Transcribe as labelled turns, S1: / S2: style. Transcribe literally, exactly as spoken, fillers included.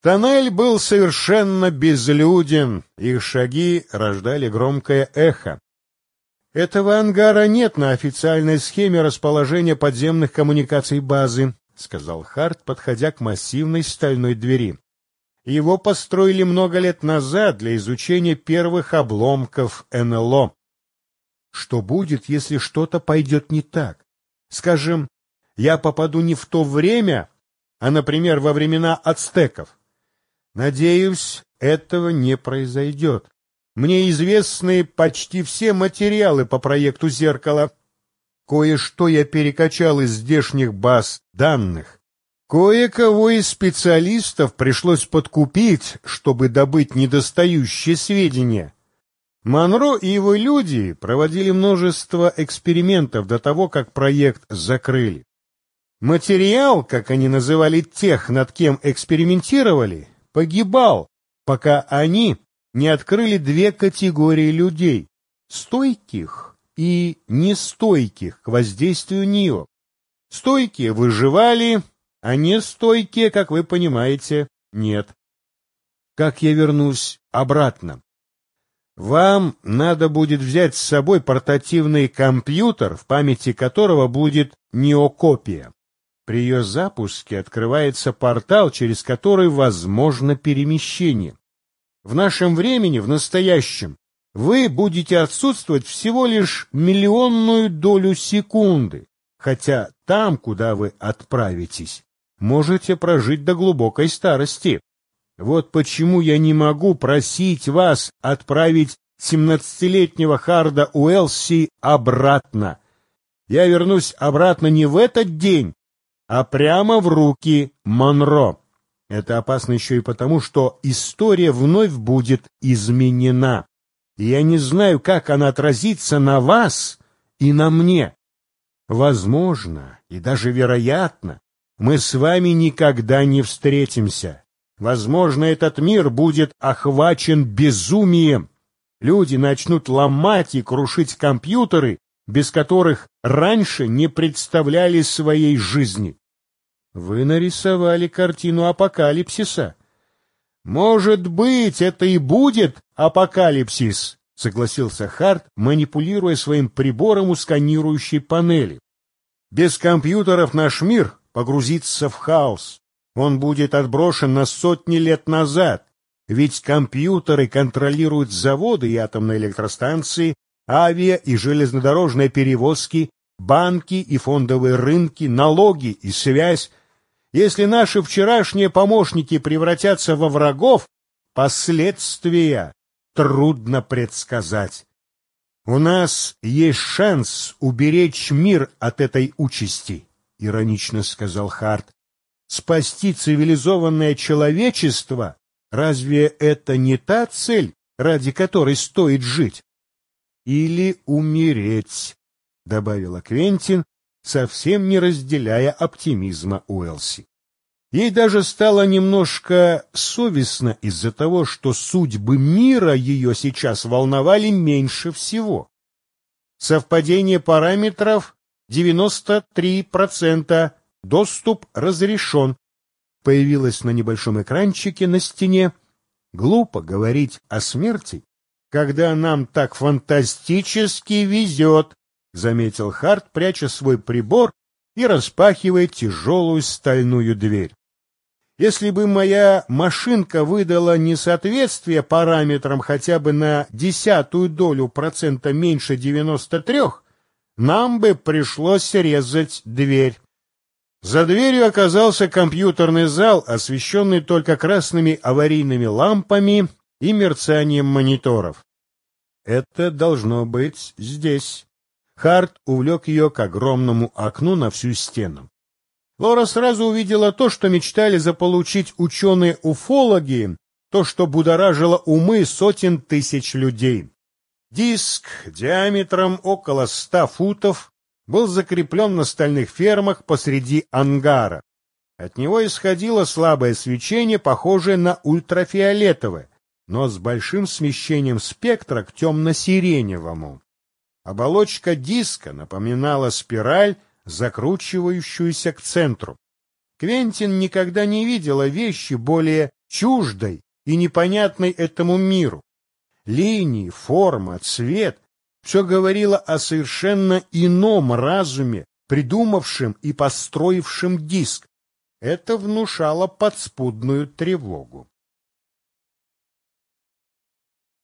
S1: Тоннель был совершенно безлюден, их шаги рождали громкое эхо. «Этого ангара нет на официальной схеме расположения подземных коммуникаций базы», — сказал Харт, подходя к массивной стальной двери. «Его построили много лет назад для изучения первых обломков эн эл о. Что будет, если что-то пойдет не так? Скажем, я попаду не в то время, а, например, во времена ацтеков. Надеюсь, этого не произойдет. Мне известны почти все материалы по проекту «Зеркало». Кое-что я перекачал из здешних баз данных. Кое-кого из специалистов пришлось подкупить, чтобы добыть недостающие сведения. Монро и его люди проводили множество экспериментов до того, как проект закрыли. Материал, как они называли тех, над кем экспериментировали, погибал, пока они не открыли две категории людей — стойких и нестойких к воздействию НИО. Стойкие выживали, а нестойкие, как вы понимаете, нет. Как я вернусь обратно? Вам надо будет взять с собой портативный компьютер, в памяти которого будет НИО-копия. При ее запуске открывается портал, через который возможно перемещение. В нашем времени, в настоящем, вы будете отсутствовать всего лишь миллионную долю секунды, хотя там, куда вы отправитесь, можете прожить до глубокой старости. Вот почему я не могу просить вас отправить семнадцатилетнего Харда Уэлси обратно. Я вернусь обратно не в этот день, а прямо в руки Монро. Это опасно еще и потому, что история вновь будет изменена. И я не знаю, как она отразится на вас и на мне. Возможно, и даже вероятно, мы с вами никогда не встретимся. Возможно, этот мир будет охвачен безумием. Люди начнут ломать и крушить компьютеры, без которых раньше не представляли своей жизни. Вы нарисовали картину апокалипсиса. Может быть, это и будет апокалипсис, согласился Харт, манипулируя своим прибором у сканирующей панели. Без компьютеров наш мир погрузится в хаос. Он будет отброшен на сотни лет назад, ведь компьютеры контролируют заводы и атомные электростанции, авиа- и железнодорожные перевозки, банки и фондовые рынки, налоги и связь. Если наши вчерашние помощники превратятся во врагов, последствия трудно предсказать. У нас есть шанс уберечь мир от этой участи, — иронично сказал Харт. Спасти цивилизованное человечество, разве это не та цель, ради которой стоит жить? Или умереть, — добавила Квентин, совсем не разделяя оптимизма Уэлси. Ей даже стало немножко совестно из-за того, что судьбы мира ее сейчас волновали меньше всего. Совпадение параметров девяносто три процента, доступ разрешен. Появилось на небольшом экранчике на стене. Глупо говорить о смерти, когда нам так фантастически везет, — заметил Харт, пряча свой прибор и распахивая тяжелую стальную дверь. Если бы моя машинка выдала несоответствие параметрам хотя бы на десятую долю процента меньше девяноста трех, нам бы пришлось резать дверь. За дверью оказался компьютерный зал, освещенный только красными аварийными лампами и мерцанием мониторов. Это должно быть здесь. Харт увлек ее к огромному окну на всю стену. Лора сразу увидела то, что мечтали заполучить ученые-уфологи, то, что будоражило умы сотен тысяч людей. Диск диаметром около ста футов был закреплен на стальных фермах посреди ангара. От него исходило слабое свечение, похожее на ультрафиолетовое, но с большим смещением спектра к темно-сиреневому. Оболочка диска напоминала спираль, закручивающуюся к центру. Квентин никогда не видела вещи более чуждой и непонятной этому миру. Линии, форма, цвет — все говорило о совершенно ином разуме, придумавшем и построившем диск. Это внушало подспудную тревогу.